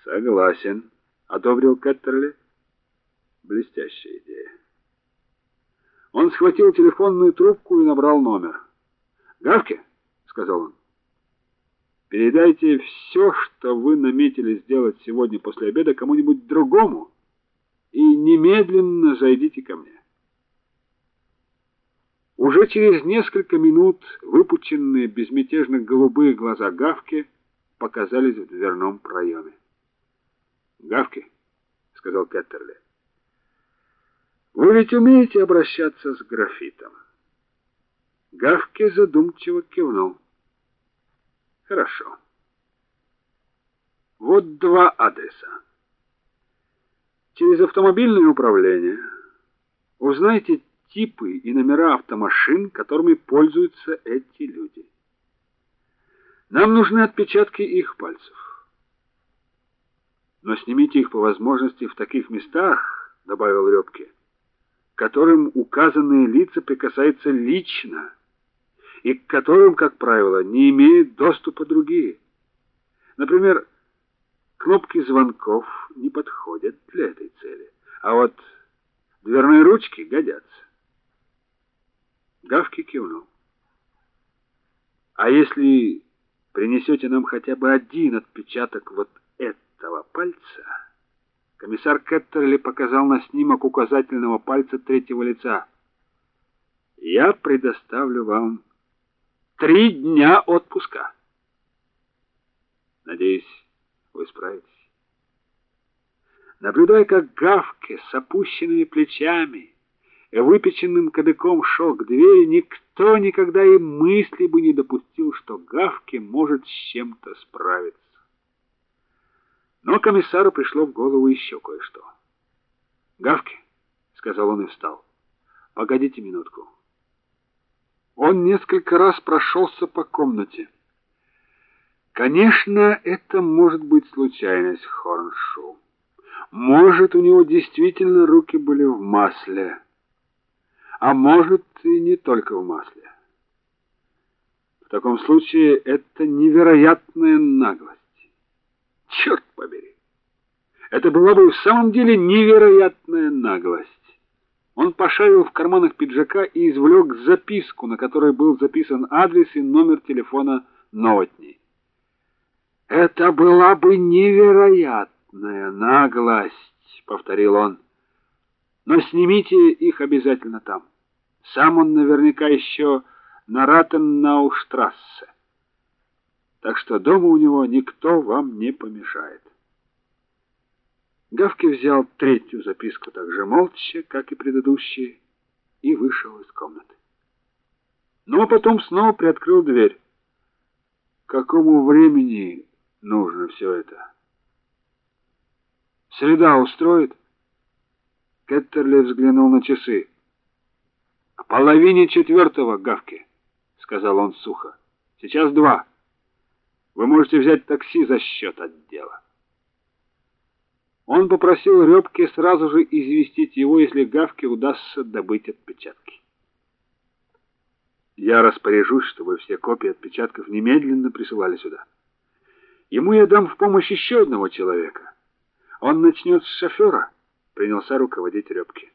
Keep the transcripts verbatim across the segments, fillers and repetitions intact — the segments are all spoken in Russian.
Согласен, одобрил Кеттерли. Блестящая идея. Он схватил телефонную трубку и набрал номер. "Гавке", сказал он. "Передайте все, что вы наметили сделать сегодня после обеда, кому-нибудь другому, и немедленно зайдите ко мне". Уже через несколько минут выпученные безмятежно голубые глаза Гавки показались в дверном проеме. "Гавки", сказал Кеттерли. "Вы ведь умеете обращаться с графитом?" Гавки задумчиво кивнул. "Хорошо. Вот два адреса. Через автомобильное управление узнайте типы и номера автомашин, которыми пользуются эти люди. Нам нужны отпечатки их пальцев. Но снимите их по возможности в таких местах", добавил Рёбке, "к которым указанные лица прикасаются лично и к которым, как правило, не имеют доступа другие. Например, кнопки звонков не подходят для этой цели, а вот дверные ручки годятся". Гавки кивнул. "А если принесете нам хотя бы один отпечаток вот этого пальца?" Комиссар Кеттерли показал на снимок указательного пальца третьего лица. "Я предоставлю вам три дня отпуска. Надеюсь, вы справитесь". Наблюдая, как Гавке с опущенными плечами и выпеченным кадыком шел к двери, никто никогда и мысли бы не допустил, что Гавке может с чем-то справиться. Но комиссару пришло в голову еще кое-что. "Гавке", сказал он и встал. "Погодите минутку". Он несколько раз прошелся по комнате. Конечно, это может быть случайность, Хорншоу. Может, у него действительно руки были в масле. А может, и не только в масле. В таком случае это невероятная наглость. Черт побери! Это была бы в самом деле невероятная наглость. Он пошарил в карманах пиджака и извлек записку, на которой был записан адрес и номер телефона Новотни. "Это была бы невероятная наглость", повторил он. "Но снимите их обязательно там. Сам он наверняка еще на Ратеннау-штрассе. Так что дома у него никто вам не помешает". Гавки взял третью записку так же молча, как и предыдущие, и вышел из комнаты. Но потом снова приоткрыл дверь. "К какому времени нужно все это? Среда устроит?" Кеттерли взглянул на часы. "К половине четвертого, Гавки", сказал он сухо. "Сейчас два. Вы можете взять такси за счет отдела". Он попросил Рёбке сразу же известить его, если Гавке удастся добыть отпечатки. "Я распоряжусь, чтобы все копии отпечатков немедленно присылали сюда. Ему я дам в помощь еще одного человека. Он начнет с шофера", принялся руководить Рёбке.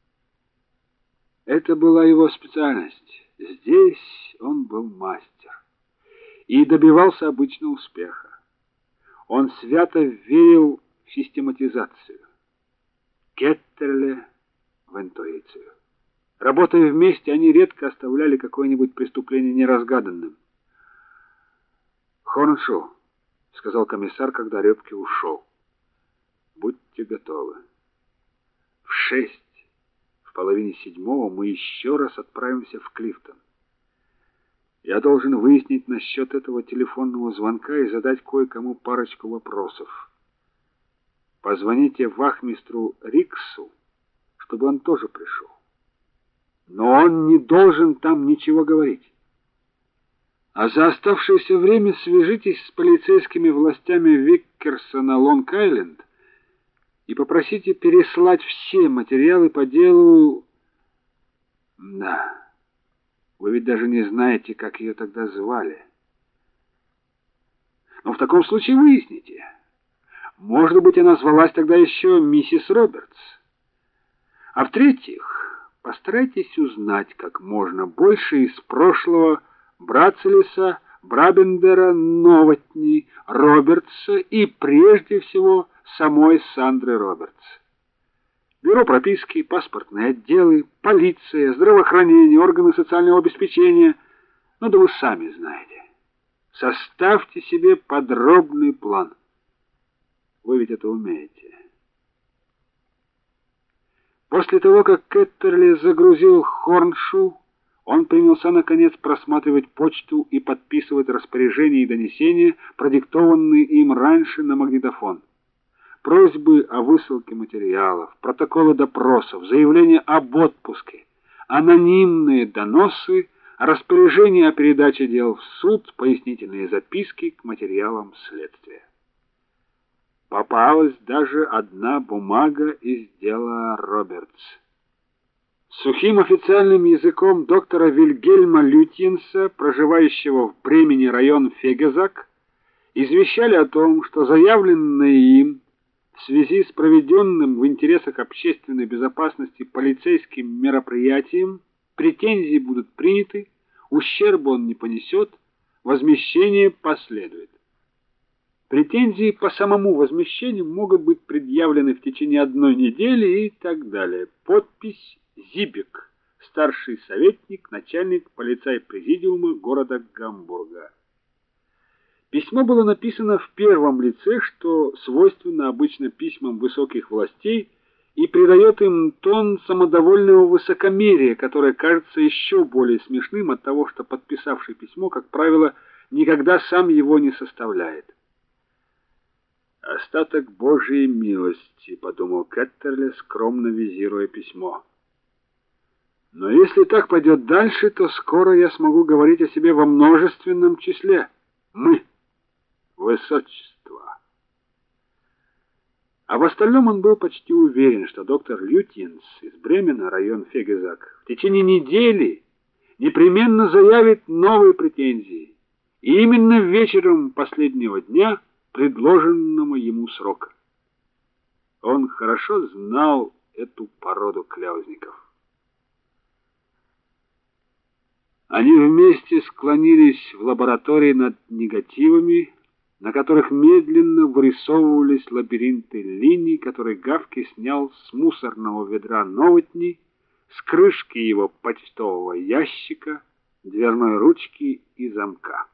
Это была его специальность. Здесь он был мастер и добивался обычно успеха. Он свято верил в систематизацию, Кеттерли в интуицию. Работая вместе, они редко оставляли какое-нибудь преступление неразгаданным. "Хорншоу", сказал комиссар, когда Рёбке ушел. "Будьте готовы. В шесть, в половине седьмого мы еще раз отправимся в Клифтон. Я должен выяснить насчет этого телефонного звонка и задать кое-кому парочку вопросов. Позвоните вахмистру Риксу, чтобы он тоже пришел. Но он не должен там ничего говорить. А за оставшееся время свяжитесь с полицейскими властями Виккерса на Лонг-Айленд и попросите переслать все материалы по делу... Да, вы ведь даже не знаете, как ее тогда звали. Но в таком случае выясните. Может быть, она звалась тогда еще миссис Робертс. А в-третьих, постарайтесь узнать как можно больше из прошлого Брацелеса, Брабендера, Новотни, Робертса и, прежде всего, самой Сандры Робертс. Бюро прописки, паспортные отделы, полиция, здравоохранение, органы социального обеспечения. Ну да вы сами знаете. Составьте себе подробный план. Вы ведь это умеете. После того, как Кеттерли загрузил Хорншу, он принялся наконец просматривать почту и подписывать распоряжения и донесения, продиктованные им раньше на магнитофон. Просьбы о высылке материалов, протоколы допросов, заявления об отпуске, анонимные доносы, распоряжения о передаче дел в суд, пояснительные записки к материалам следствия. Попалась даже одна бумага из дела Робертс. Сухим официальным языком доктора Вильгельма Лютьенса, проживающего в Бремени, район Фегезак, извещали о том, что заявленное им в связи с проведенным в интересах общественной безопасности полицейским мероприятием претензии будут приняты, ущерба он не понесет, возмещение последует. Претензии по самому возмещению могут быть предъявлены в течение одной недели и так далее. Подпись Зибек, старший советник, начальник полицай-президиума города Гамбурга. Письмо было написано в первом лице, что свойственно обычно письмам высоких властей, и придает им тон самодовольного высокомерия, которое кажется еще более смешным от того, что подписавший письмо, как правило, никогда сам его не составляет. «Остаток Божьей милости», — подумал Кеттерли, скромно визируя письмо. «Но если так пойдет дальше, то скоро я смогу говорить о себе во множественном числе. Мы, высочество». А в остальном он был почти уверен, что доктор Лютьенс из Бремена, район Фегезак, в течение недели непременно заявит новые претензии, и именно вечером последнего дня предложенного ему срока. Он хорошо знал эту породу кляузников. Они вместе склонились в лаборатории над негативами, на которых медленно вырисовывались лабиринты линий, которые Гавки снял с мусорного ведра Новотни, с крышки его почтового ящика, дверной ручки и замка.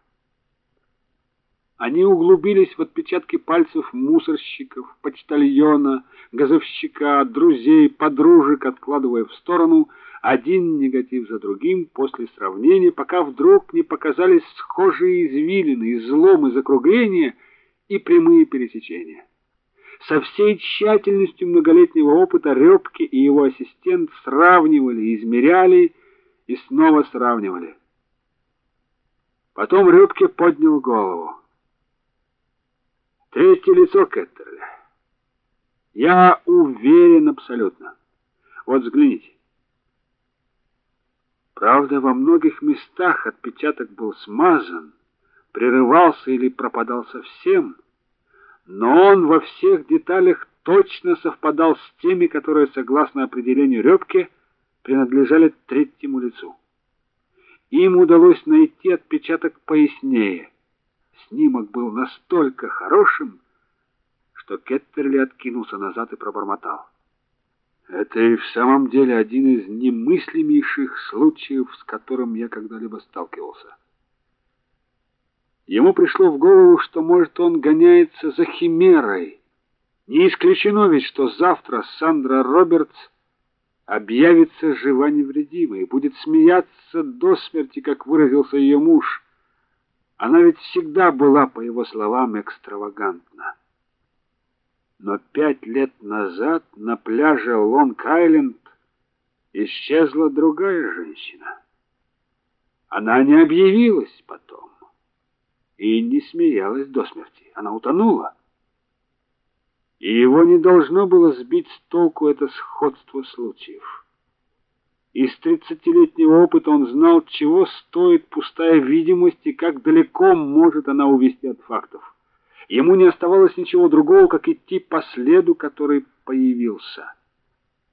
Они углубились в отпечатки пальцев мусорщиков, почтальона, газовщика, друзей, подружек, откладывая в сторону один негатив за другим после сравнения, пока вдруг не показались схожие извилины, изломы, закругления и прямые пересечения. Со всей тщательностью многолетнего опыта Рёбке и его ассистент сравнивали, измеряли и снова сравнивали. Потом Рёбке поднял голову. Третье лицо Кеттерли. Я уверен абсолютно. Вот взгляните. Правда, во многих местах отпечаток был смазан, прерывался или пропадал совсем, но он во всех деталях точно совпадал с теми, которые, согласно определению Рёбке, принадлежали третьему лицу. Им удалось найти отпечаток пояснее. Снимок был настолько хорошим, что Кеттерли откинулся назад и пробормотал: «Это и в самом деле один из немыслимейших случаев, с которым я когда-либо сталкивался». Ему пришло в голову, что, может, он гоняется за химерой. Не исключено ведь, что завтра Сандра Робертс объявится жива-невредимой и будет смеяться до смерти, как выразился ее муж. Она ведь всегда была, по его словам, экстравагантна. Но пять лет назад на пляже Лонг-Айленд исчезла другая женщина. Она не объявилась потом и не смеялась до смерти. Она утонула. И его не должно было сбить с толку это сходство случаев. Из тридцатилетнего опыта он знал, чего стоит пустая видимость и как далеко может она увести от фактов. Ему не оставалось ничего другого, как идти по следу, который появился.